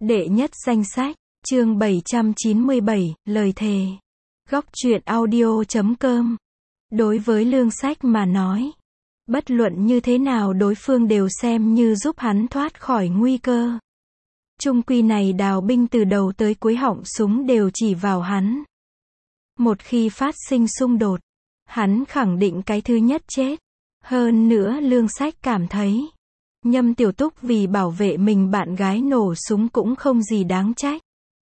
Đệ nhất danh sách, chương 797, lời thề. Góc truyện audio.com. Đối với Lương Sách mà nói, bất luận như thế nào đối phương đều xem như giúp hắn thoát khỏi nguy cơ. Chung quy này đào binh từ đầu tới cuối họng súng đều chỉ vào hắn. Một khi phát sinh xung đột, hắn khẳng định cái thứ nhất chết. Hơn nữa Lương Sách cảm thấy, Nhâm Tiểu Túc vì bảo vệ mình bạn gái nổ súng cũng không gì đáng trách.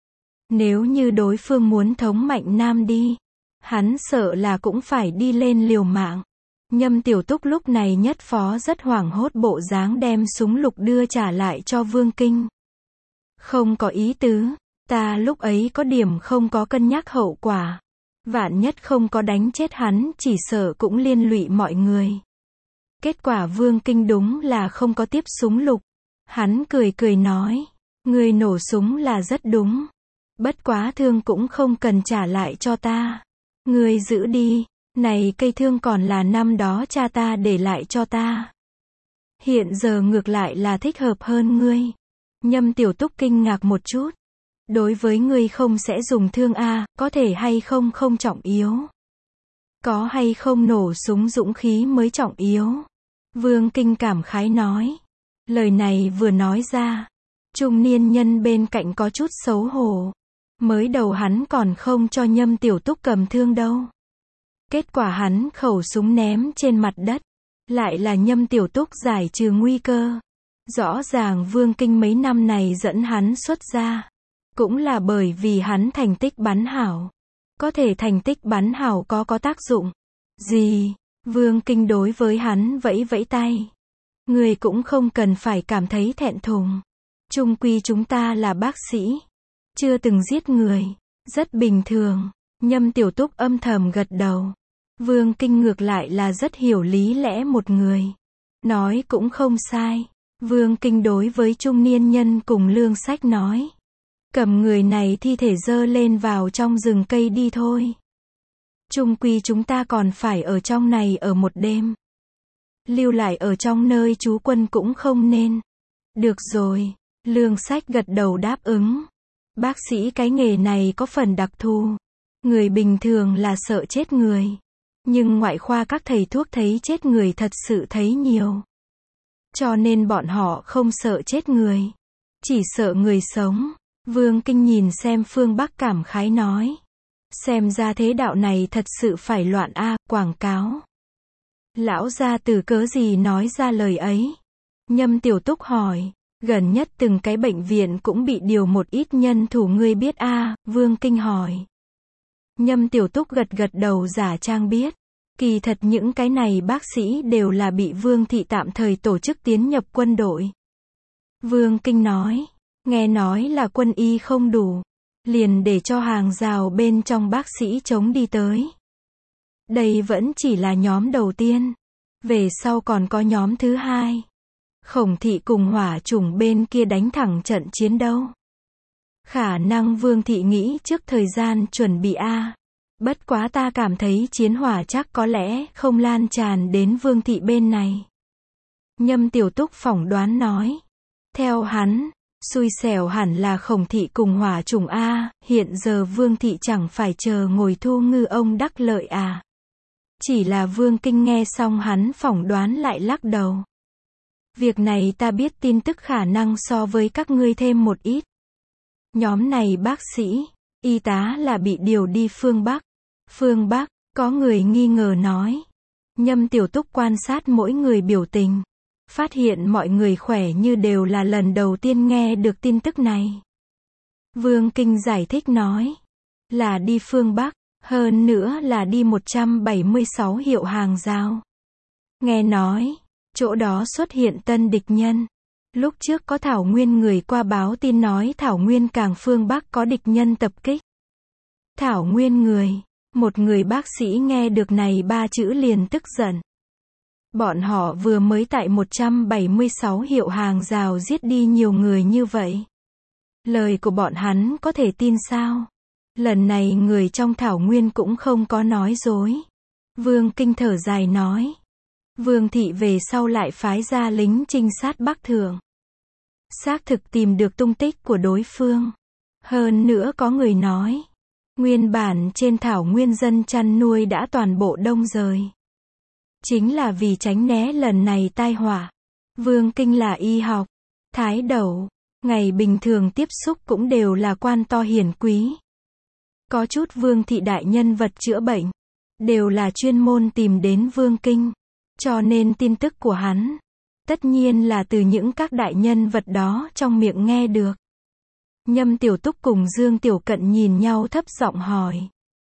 Nếu như đối phương muốn thống Mạnh Nam đi, hắn sợ là cũng phải đi lên liều mạng. Nhâm Tiểu Túc lúc này nhất phó rất hoảng hốt bộ dáng đem súng lục đưa trả lại cho Vương Kinh. Không có ý tứ, ta lúc ấy có điểm không có cân nhắc hậu quả. Vạn nhất không có đánh chết hắn chỉ sợ cũng liên lụy mọi người. Kết quả Vương Kinh đúng là không có tiếp súng lục. Hắn cười cười nói, người nổ súng là rất đúng. Bất quá thương cũng không cần trả lại cho ta. Người giữ đi, này cây thương còn là năm đó cha ta để lại cho ta. Hiện giờ ngược lại là thích hợp hơn ngươi. Nhâm Tiểu Túc kinh ngạc một chút. Đối với ngươi không sẽ dùng thương a, có thể hay không không trọng yếu. Có hay không nổ súng dũng khí mới trọng yếu. Vương Kinh cảm khái nói. Lời này vừa nói ra, trung niên nhân bên cạnh có chút xấu hổ. Mới đầu hắn còn không cho Nhâm Tiểu Túc cầm thương đâu. Kết quả hắn khẩu súng ném trên mặt đất. Lại là Nhâm Tiểu Túc giải trừ nguy cơ. Rõ ràng Vương Kinh mấy năm này dẫn hắn xuất ra. Cũng là bởi vì hắn thành tích bắn hảo. Có thể thành tích bắn hảo có tác dụng gì? Vương Kinh đối với hắn vẫy vẫy tay. Người cũng không cần phải cảm thấy thẹn thùng. Chung quy chúng ta là bác sĩ. Chưa từng giết người. Rất bình thường. Nhâm Tiểu Túc âm thầm gật đầu. Vương Kinh ngược lại là rất hiểu lý lẽ một người. Nói cũng không sai. Vương Kinh đối với trung niên nhân cùng Lương Sách nói. Cầm người này thi thể dơ lên vào trong rừng cây đi thôi. Chung quy chúng ta còn phải ở trong này ở một đêm. Lưu lại ở trong nơi trú quân cũng không nên. Được rồi. Lương Sách gật đầu đáp ứng. Bác sĩ cái nghề này có phần đặc thù. Người bình thường là sợ chết người. Nhưng ngoại khoa các thầy thuốc thấy chết người thật sự thấy nhiều. Cho nên bọn họ không sợ chết người. Chỉ sợ người sống. Vương Kinh nhìn xem phương Bắc cảm khái nói. Xem ra thế đạo này thật sự phải loạn a, quảng cáo. Lão gia từ cớ gì nói ra lời ấy? Nhâm Tiểu Túc hỏi. Gần nhất từng cái bệnh viện cũng bị điều một ít nhân thủ ngươi biết a, Vương Kinh hỏi. Nhâm Tiểu Túc gật gật đầu giả trang biết. Kỳ thật những cái này bác sĩ đều là bị Vương thị tạm thời tổ chức tiến nhập quân đội. Vương Kinh nói. Nghe nói là quân y không đủ. Liền để cho hàng rào bên trong bác sĩ chống đi tới. Đây vẫn chỉ là nhóm đầu tiên. Về sau còn có nhóm thứ hai. Khổng thị cùng hỏa chủng bên kia đánh thẳng trận chiến đâu. Khả năng Vương thị nghĩ trước thời gian chuẩn bị a. Bất quá ta cảm thấy chiến hỏa chắc có lẽ không lan tràn đến Vương thị bên này. Nhâm Tiểu Túc phỏng đoán nói. Theo hắn, xui xẻo hẳn là Khổng thị cùng hỏa chủng a, hiện giờ Vương thị chẳng phải chờ ngồi thu ngư ông đắc lợi à. Chỉ là Vương Kinh nghe xong hắn phỏng đoán lại lắc đầu. Việc này ta biết tin tức khả năng so với các ngươi thêm một ít. Nhóm này bác sĩ, y tá là bị điều đi phương Bắc. Phương Bắc, có người nghi ngờ nói. Nhâm Tiểu Túc quan sát mỗi người biểu tình. Phát hiện mọi người khỏe như đều là lần đầu tiên nghe được tin tức này. Vương Kinh giải thích nói. Là đi phương Bắc, hơn nữa là đi 176 hiệu hàng rào. Nghe nói, chỗ đó xuất hiện tân địch nhân. Lúc trước có Thảo Nguyên người qua báo tin nói Thảo Nguyên càng phương Bắc có địch nhân tập kích. Thảo Nguyên người, một người bác sĩ nghe được này ba chữ liền tức giận. Bọn họ vừa mới tại 176 hiệu hàng rào giết đi nhiều người như vậy. Lời của bọn hắn có thể tin sao? Lần này người trong Thảo Nguyên cũng không có nói dối. Vương Kinh thở dài nói. Vương thị về sau lại phái ra lính trinh sát Bắc Thượng. xác thực tìm được tung tích của đối phương. Hơn nữa có người nói, nguyên bản trên thảo nguyên dân chăn nuôi đã toàn bộ đông rời. Chính là vì tránh né lần này tai họa. Vương Kinh là y học, thái đẩu, ngày bình thường tiếp xúc cũng đều là quan to hiển quý. Có chút vương thị đại nhân vật chữa bệnh, đều là chuyên môn tìm đến Vương Kinh. Cho nên tin tức của hắn, tất nhiên là từ những các đại nhân vật đó trong miệng nghe được. Nhâm Tiểu Túc cùng Dương Tiểu Cận nhìn nhau thấp giọng hỏi.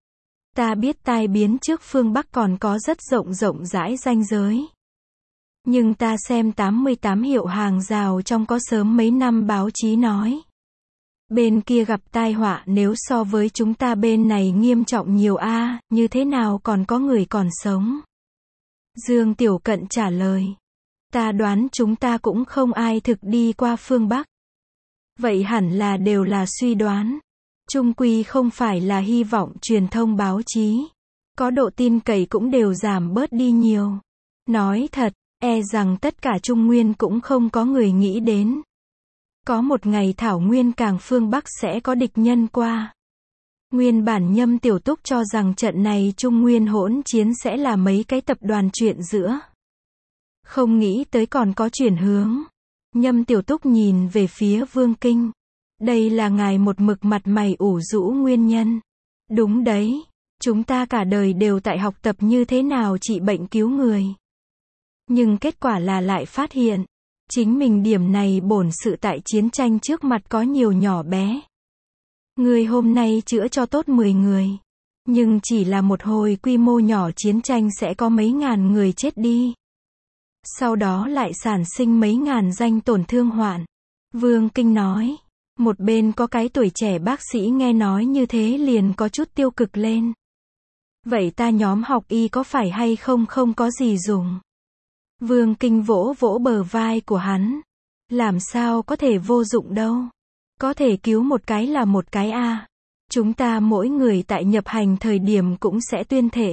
Ta biết tai biến trước phương Bắc còn có rất rộng rãi ranh giới. Nhưng ta xem 88 hiệu hàng rào trong có sớm mấy năm báo chí nói. Bên kia gặp tai họa nếu so với chúng ta bên này nghiêm trọng nhiều a, như thế nào còn có người còn sống? Dương Tiểu Cận trả lời. Ta đoán chúng ta cũng không ai thực đi qua phương Bắc. Vậy hẳn là đều là suy đoán. Chung quy không phải là hy vọng truyền thông báo chí. Có độ tin cậy cũng đều giảm bớt đi nhiều. Nói thật, e rằng tất cả Trung Nguyên cũng không có người nghĩ đến. Có một ngày thảo nguyên càng phương Bắc sẽ có địch nhân qua. Nguyên bản Nhâm Tiểu Túc cho rằng trận này Trung Nguyên hỗn chiến sẽ là mấy cái tập đoàn chuyện giữa. Không nghĩ tới còn có chuyển hướng. Nhâm Tiểu Túc nhìn về phía Vương Kinh. Đây là ngài một mực mặt mày ủ rũ nguyên nhân. Đúng đấy, chúng ta cả đời đều tại học tập như thế nào trị bệnh cứu người. Nhưng kết quả là lại phát hiện, chính mình điểm này bổn sự tại chiến tranh trước mặt có nhiều nhỏ bé. Người hôm nay chữa cho tốt 10 người. Nhưng chỉ là một hồi quy mô nhỏ chiến tranh sẽ có mấy ngàn người chết đi. Sau đó lại sản sinh mấy ngàn danh tổn thương hoạn. Vương Kinh nói. Một bên có cái tuổi trẻ bác sĩ nghe nói như thế liền có chút tiêu cực lên. Vậy ta nhóm học y có phải hay không có gì dùng? Vương Kinh vỗ vỗ bờ vai của hắn. Làm sao có thể vô dụng đâu. Có thể cứu một cái là một cái a. Chúng ta mỗi người tại nhập hành thời điểm cũng sẽ tuyên thệ.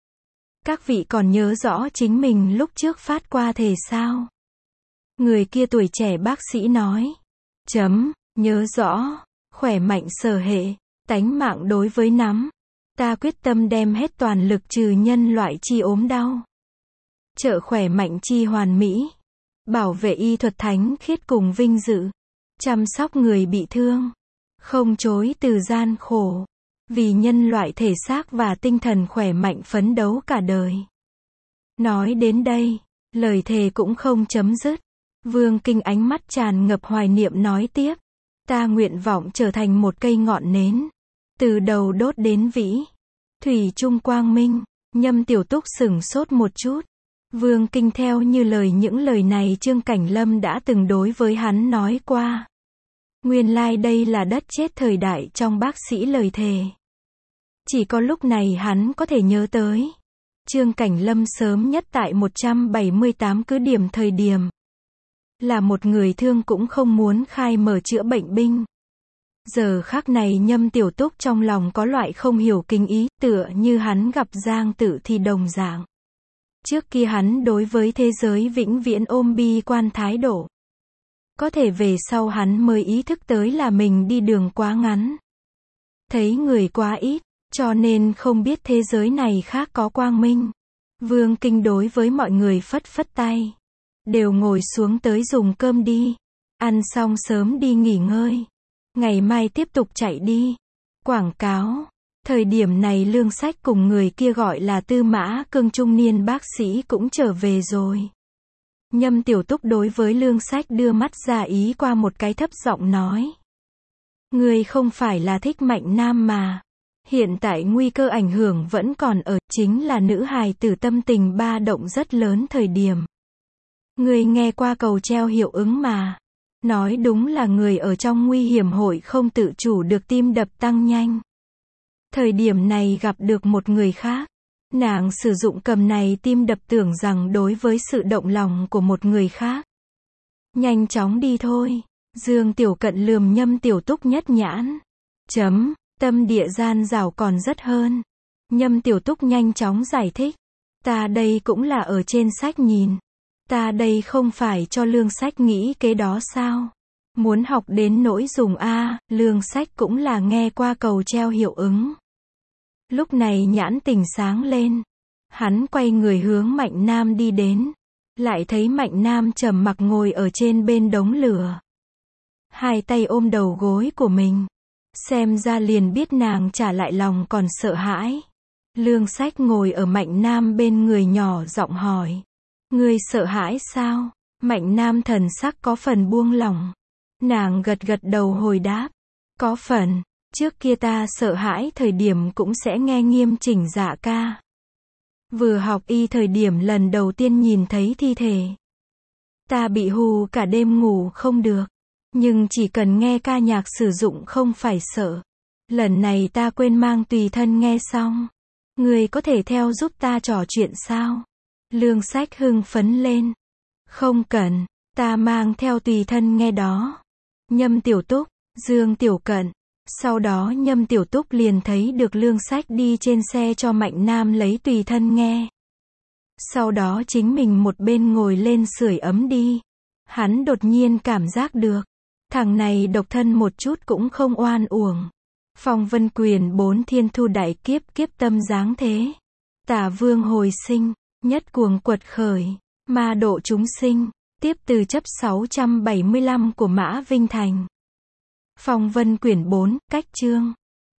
Các vị còn nhớ rõ chính mình lúc trước phát qua thề sao? Người kia tuổi trẻ bác sĩ nói. Nhớ rõ, khỏe mạnh sở hệ, tánh mạng đối với nắm. Ta quyết tâm đem hết toàn lực trừ nhân loại chi ốm đau. Trợ khỏe mạnh chi hoàn mỹ. Bảo vệ y thuật thánh khiết cùng vinh dự. Chăm sóc người bị thương. Không chối từ gian khổ. Vì nhân loại thể xác và tinh thần khỏe mạnh phấn đấu cả đời. Nói đến đây, lời thề cũng không chấm dứt. Vương Kinh ánh mắt tràn ngập hoài niệm nói tiếp. Ta nguyện vọng trở thành một cây ngọn nến. Từ đầu đốt đến vĩ. Thủy chung quang minh. Nhâm Tiểu Túc sửng sốt một chút. Vương Kinh theo như lời những lời này Trương Cảnh Lâm đã từng đối với hắn nói qua. Nguyên lai đây là đất chết thời đại trong bác sĩ lời thề. Chỉ có lúc này hắn có thể nhớ tới. Trương Cảnh Lâm sớm nhất tại 178 cứ điểm thời điểm. Là một người thương cũng không muốn khai mở chữa bệnh binh. Giờ khắc này Nhâm Tiểu Túc trong lòng có loại không hiểu kinh ý, tựa như hắn gặp Giang Tử thì đồng dạng. Trước kia hắn đối với thế giới vĩnh viễn ôm bi quan thái độ. Có thể về sau hắn mới ý thức tới là mình đi đường quá ngắn. Thấy người quá ít, cho nên không biết thế giới này khác có quang minh. Vương Kinh đối với mọi người phất phất tay. Đều ngồi xuống tới dùng cơm đi. Ăn xong sớm đi nghỉ ngơi. Ngày mai tiếp tục chạy đi. Quảng cáo. Thời điểm này Lương Sách cùng người kia gọi là Tư Mã Cương trung niên bác sĩ cũng trở về rồi. Nhâm Tiểu Túc đối với Lương Sách đưa mắt ra ý qua một cái thấp giọng nói. Người không phải là thích Mạnh Nam mà. Hiện tại nguy cơ ảnh hưởng vẫn còn ở, chính là nữ hài tử tâm tình ba động rất lớn thời điểm. Người nghe qua cầu treo hiệu ứng mà. Nói đúng là người ở trong nguy hiểm hội không tự chủ được tim đập tăng nhanh. Thời điểm này gặp được một người khác. Nàng sử dụng cầm này tim đập tưởng rằng đối với sự động lòng của một người khác. Nhanh chóng đi thôi. Dương Tiểu Cận lườm Nhâm Tiểu Túc nhất nhãn. Tâm địa gian rảo còn rất hơn. Nhâm Tiểu Túc nhanh chóng giải thích. Ta đây cũng là ở trên sách nhìn. Ta đây không phải cho Lương Sách nghĩ kế đó sao? Muốn học đến nỗi dùng A, Lương Sách cũng là nghe qua cầu treo hiệu ứng. Lúc này nhãn tình sáng lên. Hắn quay người hướng Mạnh Nam đi đến. Lại thấy Mạnh Nam trầm mặc ngồi ở trên bên đống lửa. Hai tay ôm đầu gối của mình. Xem ra liền biết nàng trả lại lòng còn sợ hãi. Lương Sách ngồi ở Mạnh Nam bên người nhỏ giọng hỏi. Ngươi sợ hãi sao? Mạnh Nam thần sắc có phần buông lỏng. Nàng gật gật đầu hồi đáp. Có phần, trước kia ta sợ hãi thời điểm cũng sẽ nghe nghiêm chỉnh dạ ca. Vừa học y thời điểm lần đầu tiên nhìn thấy thi thể. Ta bị hù cả đêm ngủ không được. Nhưng chỉ cần nghe ca nhạc sử dụng không phải sợ. Lần này ta quên mang tùy thân nghe xong. Người có thể theo giúp ta trò chuyện sao? Lương Sách hưng phấn lên. Không cần, ta mang theo tùy thân nghe đó. Nhâm Tiểu Túc, Dương Tiểu Cận. Sau đó Nhâm Tiểu Túc liền thấy được Lương Sách đi trên xe cho Mạnh Nam lấy tùy thân nghe. Sau đó chính mình một bên ngồi lên sưởi ấm đi. Hắn đột nhiên cảm giác được. Thằng này độc thân một chút cũng không oan uổng. Phong Vân Quyền 4 thiên thu đại kiếp kiếp tâm giáng thế. Tả vương hồi sinh, nhất cuồng quật khởi, ma độ chúng sinh. Tiếp từ chấp 675 của Mã Vinh Thành. Phong Vân Quyển 4, cách chương